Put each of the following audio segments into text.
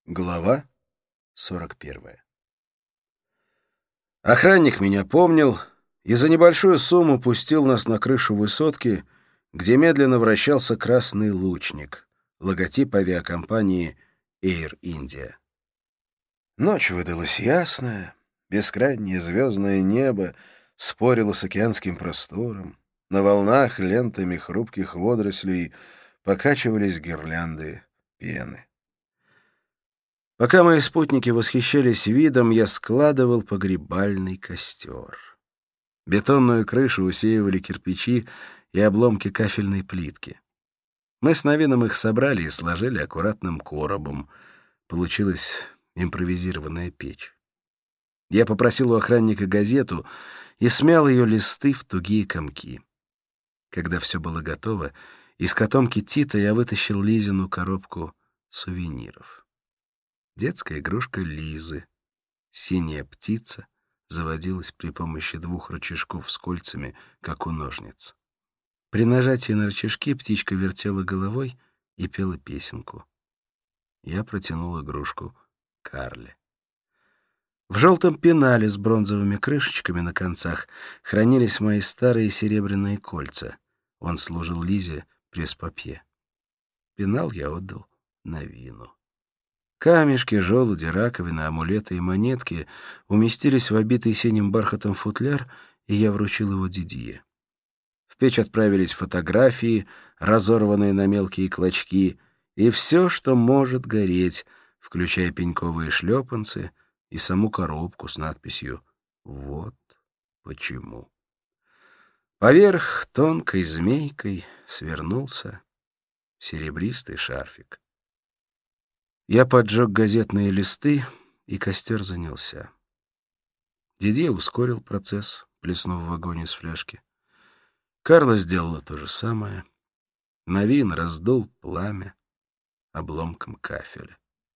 Глава 41. Охранник меня помнил и за небольшую сумму пустил нас на крышу высотки, где медленно вращался красный лучник, логотип авиакомпании Air India. Ночь выдалась ясная, бескрайнее звездное небо спорило с океанским простором, на волнах лентами хрупких водорослей покачивались гирлянды пены. Пока мои спутники восхищались видом, я складывал погребальный костер. Бетонную крышу усеивали кирпичи и обломки кафельной плитки. Мы с Новином их собрали и сложили аккуратным коробом. Получилась импровизированная печь. Я попросил у охранника газету и смял ее листы в тугие комки. Когда все было готово, из котомки Тита я вытащил Лизину коробку сувениров. Детская игрушка Лизы. Синяя птица заводилась при помощи 2 рычажков с кольцами, как у ножниц. При нажатии на рычажки птичка вертела головой и пела песенку. Я протянул игрушку Карле. В желтом пенале с бронзовыми крышечками на концах хранились мои старые серебряные кольца. Он служил Лизе пресс-папье. Пенал я отдал Новину. Камешки, желуди, раковины, амулеты и монетки уместились в обитый синим бархатом футляр, и я вручил его Дидье. В печь отправились фотографии, разорванные на мелкие клочки, и все, что может гореть, включая пеньковые шлепанцы и саму коробку с надписью «Вот почему». Поверх тонкой змейкой свернулся серебристый шарфик. Я поджег газетные листы, и костер занялся. Дидье ускорил процесс, плеснув в огонь из фляжки. Карла сделала то же самое. Новин раздул пламя обломком кафеля.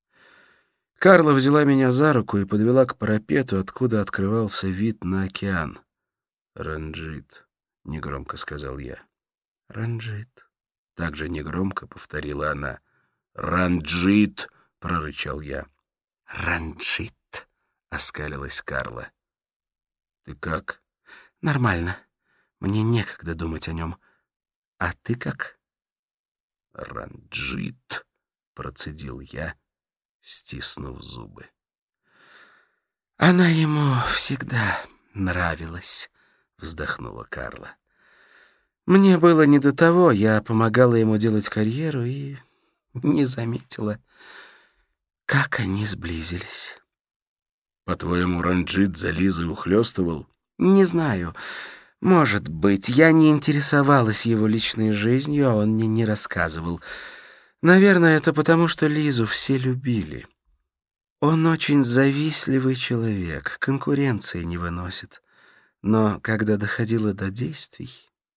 Карла взяла меня за руку и подвела к парапету, откуда открывался вид на океан. «Ранджит», — негромко сказал я. «Ранджит», — также негромко повторила она. «Ранджит», — прорычал я. «Ранджит», — оскалилась Карла. «Ты как?» «Нормально. Мне некогда думать о нем. А ты как?» «Ранджит», — процедил я, стиснув зубы. «Она ему всегда нравилась», — вздохнула Карла. «Мне было не до того, я помогала ему делать карьеру и не заметила, как они сблизились». «По-твоему, Ранджит за Лизой ухлёстывал?» «Не знаю. Может быть. Я не интересовалась его личной жизнью, а он мне не рассказывал. Наверное, это потому, что Лизу все любили. Он очень завистливый человек, конкуренции не выносит. Но когда доходило до действий,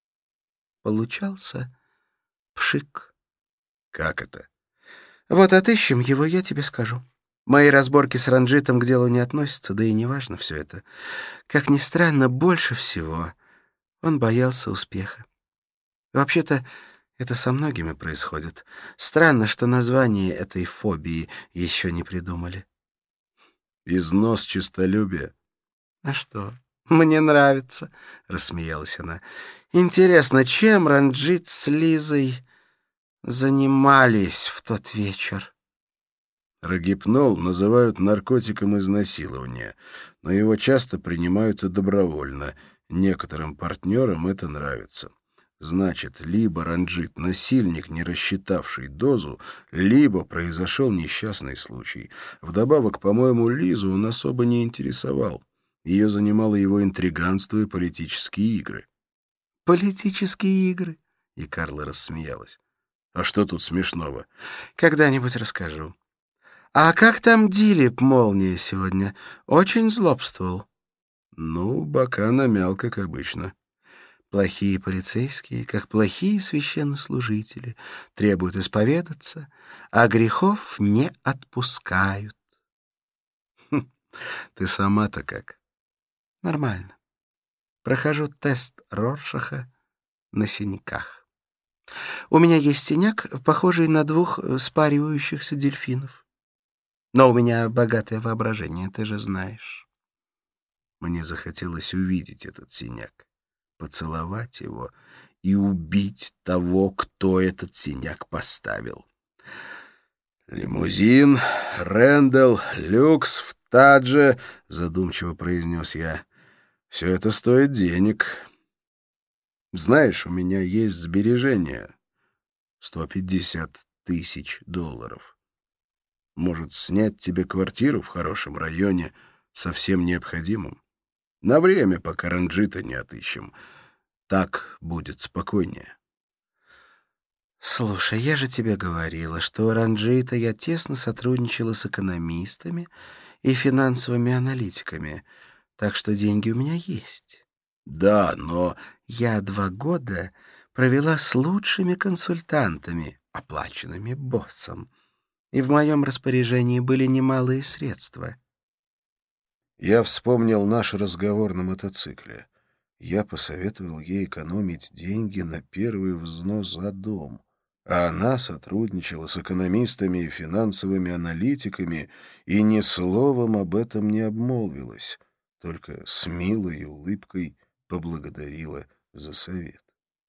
получался пшик». «Как это?» «Вот отыщем его, я тебе скажу. Мои разборки с Ранджитом к делу не относятся, да и не важно все это. Как ни странно, больше всего он боялся успеха. Вообще-то это со многими происходит. Странно, что название этой фобии еще не придумали». «Износ честолюбия». «А что, мне нравится», — рассмеялась она. «Интересно, чем Ранджит с Лизой занимались в тот вечер?» Рогипнол называют наркотиком изнасилования, но его часто принимают и добровольно. Некоторым партнерам это нравится. Значит, либо Ранджит — насильник, не рассчитавший дозу, либо произошел несчастный случай. Вдобавок, по-моему, Лизу он особо не интересовал. Ее занимало его интриганство и политические игры. «Политические игры?» — и Карла рассмеялась. «А что тут смешного?» «Когда-нибудь расскажу. А как там Дилип Молния сегодня? Очень злобствовал?» «Ну, бока намял, как обычно». «Плохие полицейские, как плохие священнослужители, требуют исповедаться, а грехов не отпускают». Ты сама-то как?» «Нормально. Прохожу тест Роршаха на синяках. У меня есть синяк, похожий на 2 спаривающихся дельфинов. Но у меня богатое воображение, ты же знаешь». Мне захотелось увидеть этот синяк, поцеловать его и убить того, кто этот синяк поставил. «Лимузин, Рэндалл, люкс в Тадже», — задумчиво произнес я. «Все это стоит денег. Знаешь, у меня есть сбережения. 150 тысяч долларов. Может, снять тебе квартиру в хорошем районе со всем необходимым? На время, пока Ранджита не отыщем. Так будет спокойнее». «Слушай, я же тебе говорила, что у Ранджита я тесно сотрудничала с экономистами и финансовыми аналитиками, так что деньги у меня есть». «Да, но Я 2 года провела с лучшими консультантами, оплаченными боссом, и в моем распоряжении были немалые средства». я вспомнил наш разговор на мотоцикле. Я посоветовал ей экономить деньги на первый взнос за дом, а она сотрудничала с экономистами и финансовыми аналитиками и ни словом об этом не обмолвилась, только с милой улыбкой поблагодарила за совет.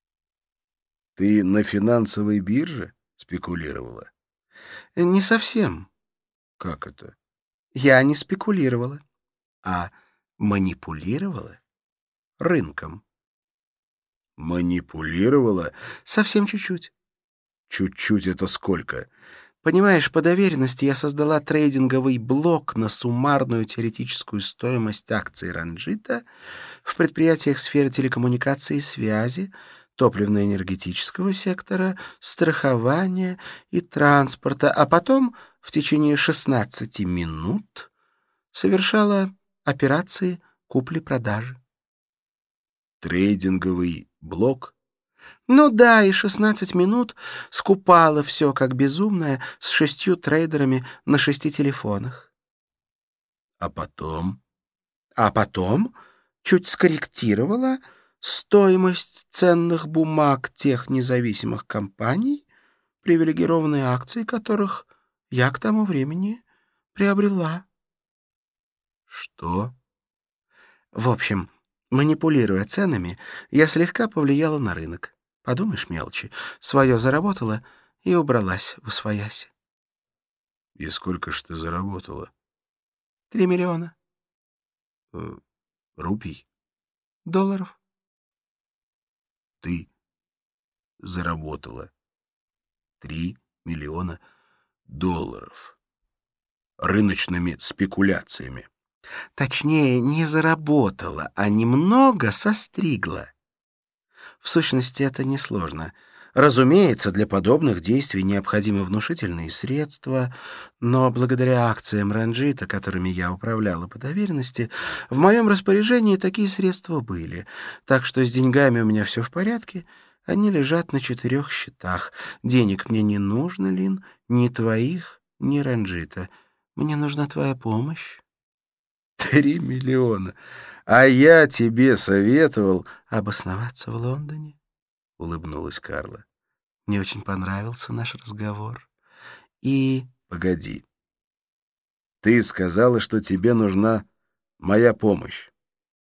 «Ты на финансовой бирже спекулировала?» Не совсем. «Как это?» Я не спекулировала, а манипулировала рынком. «Манипулировала? Совсем чуть-чуть. Чуть-чуть — это сколько?» Понимаешь, по доверенности я создала трейдинговый блок на суммарную теоретическую стоимость акций Ранджита в предприятиях сферы телекоммуникации и связи, топливно-энергетического сектора, страхования и транспорта, а потом в течение 16 минут совершала операции купли-продажи. «Трейдинговый блок?» Ну да, и 16 минут скупала все, как безумная, с 6 трейдерами на 6 телефонах. «А потом?» А потом чуть скорректировала стоимость ценных бумаг тех независимых компаний, привилегированные акции которых я к тому времени приобрела. «Что?» В общем, манипулируя ценами, я слегка повлияла на рынок. Подумаешь, мелочи, свое заработала и убралась восвояси. «И сколько ж ты заработала?» 3 миллиона Э, рупий? долларов. Ты заработала 3 миллиона долларов рыночными спекуляциями. Точнее, не заработала, а немного состригла. В сущности, это несложно. Разумеется, для подобных действий необходимы внушительные средства, но благодаря акциям Ранджита, которыми я управляла по доверенности, в моем распоряжении такие средства были, так что с деньгами у меня все в порядке, они лежат на 4 счетах. Денег мне не нужно, Лин, ни твоих, ни Ранджита. Мне нужна твоя помощь. 3 миллиона. А я тебе советовал... Обосноваться в Лондоне? — улыбнулась Карла. Мне очень понравился наш разговор. И... Погоди. Ты сказала, что тебе нужна моя помощь.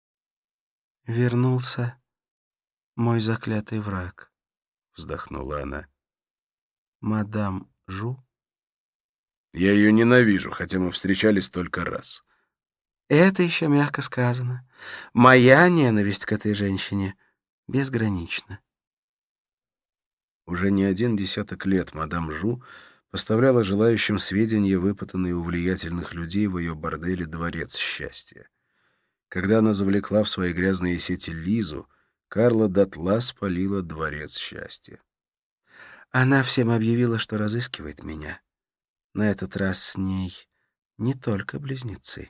вернулся мой заклятый враг, Вздохнула она. мадам Жу. Я ее ненавижу, хотя мы встречались только раз. Это еще мягко сказано. Моя ненависть к этой женщине безгранична. Уже не 1 десяток лет мадам Жу поставляла желающим сведения, выпытанные у влиятельных людей в ее борделе «Дворец счастья». Когда она завлекла в свои грязные сети Лизу, Карла дотла спалила «Дворец счастья». Она всем объявила, что разыскивает меня. На этот раз с ней не только близнецы.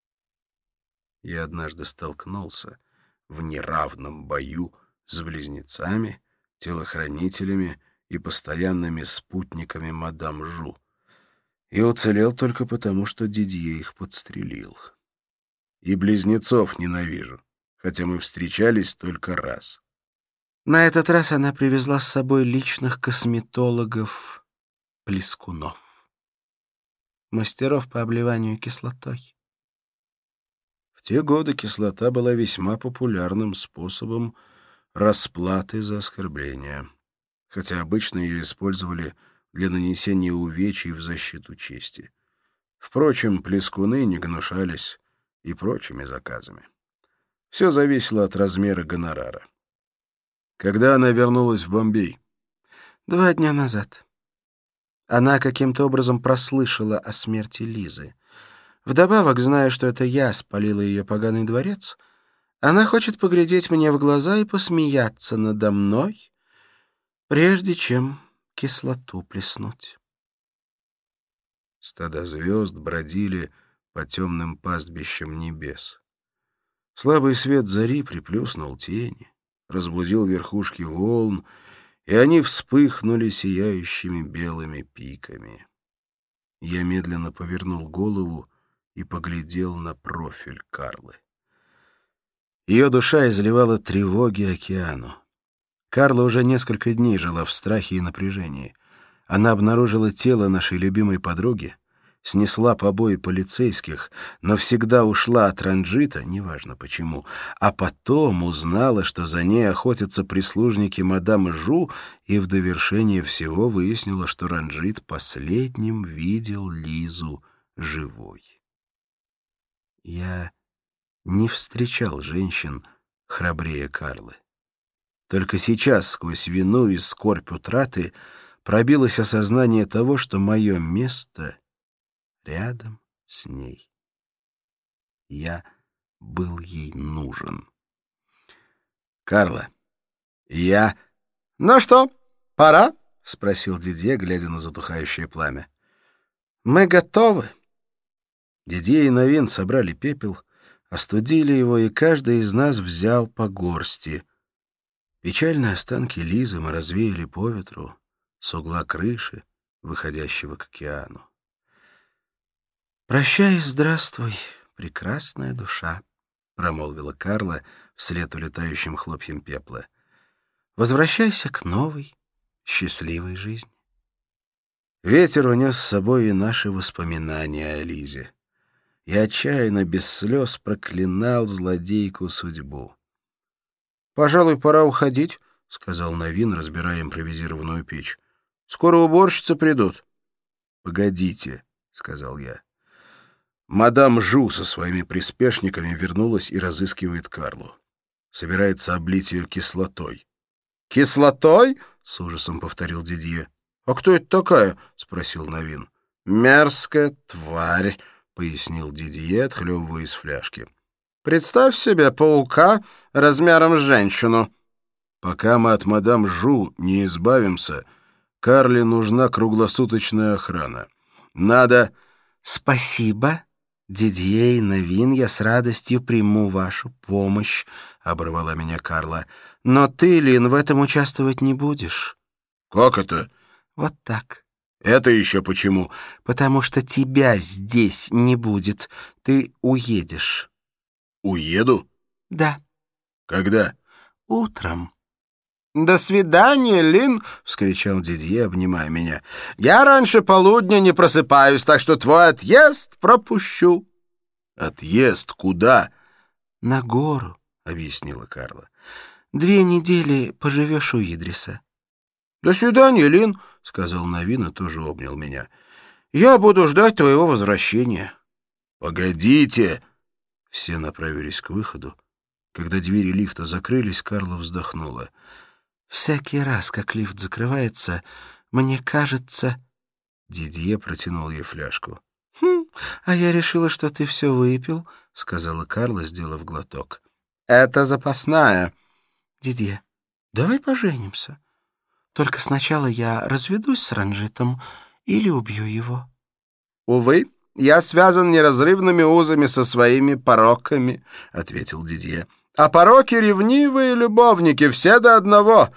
Я однажды столкнулся в неравном бою с близнецами, телохранителями и постоянными спутниками мадам Жу. И уцелел только потому, что Дидье их подстрелил. И близнецов ненавижу, хотя мы встречались только раз. На этот раз она привезла с собой личных косметологов-плескунов. мастеров по обливанию кислотой. В те годы кислота была весьма популярным способом расплаты за оскорбления, хотя обычно ее использовали для нанесения увечий в защиту чести. Впрочем, плескуны не гнушались и прочими заказами. Все зависело от размера гонорара. Когда она вернулась в Бомбей? 2 дня назад. Она каким-то образом прослышала о смерти Лизы. Вдобавок, зная, что это я спалила ее поганый дворец, она хочет поглядеть мне в глаза и посмеяться надо мной, прежде чем кислоту плеснуть. Стада звезд бродили по темным пастбищам небес. Слабый свет зари приплюснул тени, разбудил верхушки волн, и они вспыхнули сияющими белыми пиками. Я медленно повернул голову и поглядел на профиль Карлы. Ее душа изливала тревоги океану. Карла уже несколько дней жила в страхе и напряжении. Она обнаружила тело нашей любимой подруги, снесла побои полицейских, но всегда ушла от Ранджита, неважно почему, а потом узнала, что за ней охотятся прислужники мадам Жу, и в довершение всего выяснила, что Ранджит последним видел Лизу живой. Я не встречал женщин храбрее Карлы. Только сейчас, сквозь вину и скорбь утраты, пробилось осознание того, что мое место рядом с ней. Я был ей нужен. «Карла, я...» «Ну что, пора?» — спросил Дидье, глядя на затухающее пламя. «Мы готовы». Дидье и Новин собрали пепел, остудили его, и каждый из нас взял по горсти. Печальные останки Лизы мы развеяли по ветру с угла крыши, выходящего к океану. «Прощай и здравствуй, прекрасная душа», — промолвила Карла вслед улетающим хлопьям пепла. «Возвращайся к новой, счастливой жизни». Ветер унес с собой и наши воспоминания о Лизе. Я отчаянно, без слез, проклинал злодейку судьбу. «Пожалуй, пора уходить», — сказал Новин, разбирая импровизированную печь. «Скоро уборщицы придут». «Погодите», — сказал я. Мадам Жу со своими приспешниками вернулась и разыскивает Карлу. Собирается облить ее кислотой. «Кислотой?» — с ужасом повторил Дидье. «А кто это такая?» — спросил Новин. «Мерзкая тварь», — пояснил Дидье, отхлебывая из фляжки. «Представь себе паука размером с женщину». «Пока мы от мадам Жу не избавимся, Карле нужна круглосуточная охрана. Надо...» «Спасибо, Дидье и Новин, я с радостью приму вашу помощь», — оборвала меня Карла. «Но ты, Лин, в этом участвовать не будешь». «Как это?» «Вот так». «Это еще почему?» «Потому что тебя здесь не будет. Ты уедешь». «Уеду?» «Да». «Когда?» «Утром». «До свидания, Лин!» — вскричал Дидье, обнимая меня. «Я раньше полудня не просыпаюсь, так что твой отъезд пропущу». «Отъезд куда?» «На гору», — объяснила Карла. 2 недели поживешь у Идриса». «До свидания, Лин», — сказал Новин и тоже обнял меня. «Я буду ждать твоего возвращения». «Погодите!» Все направились к выходу. Когда двери лифта закрылись, Карла вздохнула. «Всякий раз, как лифт закрывается, мне кажется...» Дидье протянул ей фляжку. «А я решила, что ты все выпил», — сказала Карла, сделав глоток. «Это запасная». «Дидье, давай поженимся. Только сначала я разведусь с Ранджитом или убью его». «Увы, я связан неразрывными узами со своими пороками», — ответил Дидье. «А пороки — ревнивые любовники, все до одного».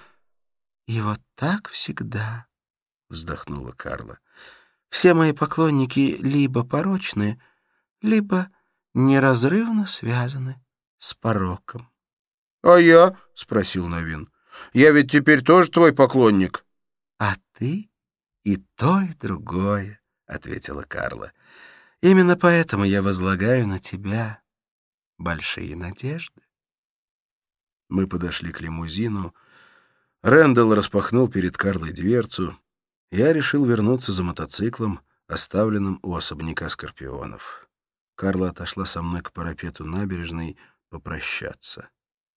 «И вот так всегда», — вздохнула Карла. «Все мои поклонники либо порочны, либо неразрывно связаны с пороком». «А я?» — спросил Новин. «Я ведь теперь тоже твой поклонник». «А ты и то, и другое», ответила Карла. «Именно поэтому я возлагаю на тебя большие надежды». Мы подошли к лимузину. Рэндалл распахнул перед Карлой дверцу. Я решил вернуться за мотоциклом, оставленным у особняка Скорпионов. Карла отошла со мной к парапету набережной попрощаться.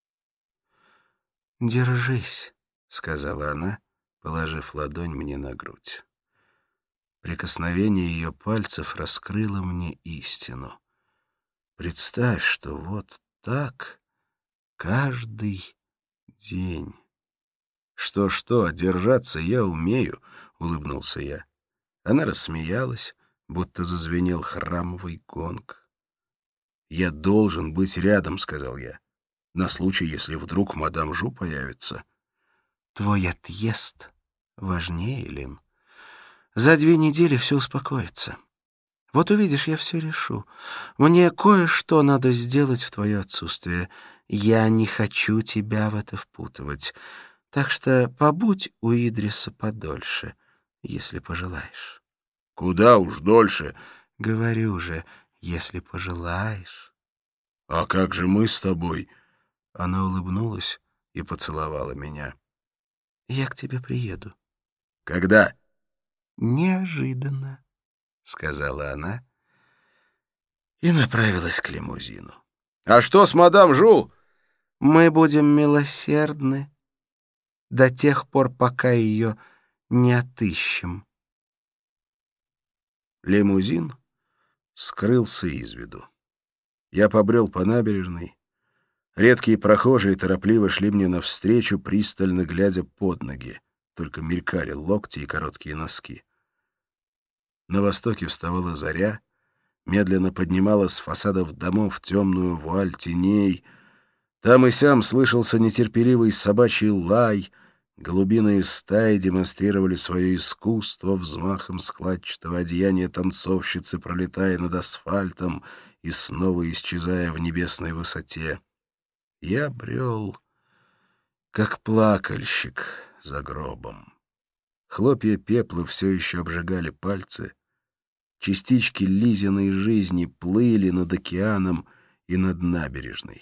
«Держись», — сказала она, положив ладонь мне на грудь. Прикосновение ее пальцев раскрыло мне истину. Представь, что вот так каждый день. «Что-что, держаться я умею», — улыбнулся я. Она рассмеялась, будто зазвенел храмовый гонг. «Я должен быть рядом», — сказал я, — «на случай, если вдруг мадам Жу появится». Твой отъезд важнее, Лин. За 2 недели все успокоится. Вот увидишь, я все решу. Мне кое-что надо сделать в твое отсутствие. Я не хочу тебя в это впутывать. Так что побудь у Идриса подольше, если пожелаешь. «Куда уж дольше?» Говорю же, если пожелаешь. «А как же мы с тобой?» Она улыбнулась и поцеловала меня. Я к тебе приеду. «Когда?» Неожиданно, сказала она и направилась к лимузину. «А что с мадам Жу?» Мы будем милосердны до тех пор, пока ее не отыщем. Лимузин скрылся из виду. Я побрел по набережной. Редкие прохожие торопливо шли мне навстречу, пристально глядя под ноги. Только мелькали локти и короткие носки. На востоке вставала заря, медленно поднимала с фасадов домов темную вуаль теней. Там и сям слышался нетерпеливый собачий лай. Голубиные стаи демонстрировали свое искусство взмахом складчатого одеяния танцовщицы, пролетая над асфальтом и снова исчезая в небесной высоте. Я брел, как плакальщик за гробом. Хлопья пепла все еще обжигали пальцы. Частички Лизиной жизни плыли над океаном и над набережной.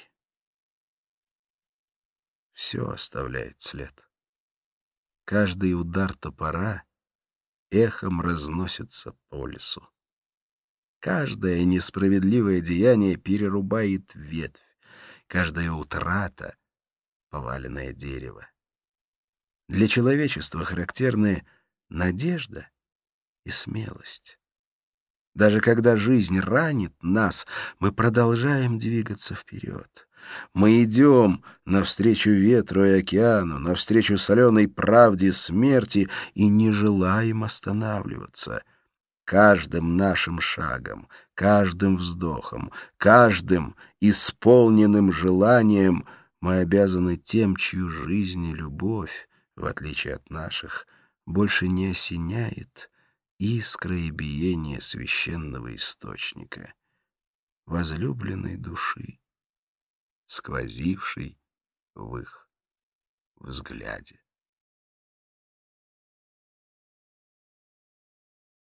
Все оставляет след. Каждый удар топора эхом разносится по лесу. Каждое несправедливое деяние перерубает ветвь, каждая утрата — поваленное дерево. Для человечества характерны надежда и смелость. Даже когда жизнь ранит нас, мы продолжаем двигаться вперед. Мы идем навстречу ветру и океану, навстречу соленой правде смерти и не желаем останавливаться. Каждым нашим шагом, каждым вздохом, каждым исполненным желанием мы обязаны тем, чью жизнь и любовь, в отличие от наших, больше не осеняет искра и биение священного источника, возлюбленной души, сквозившей в их взгляде.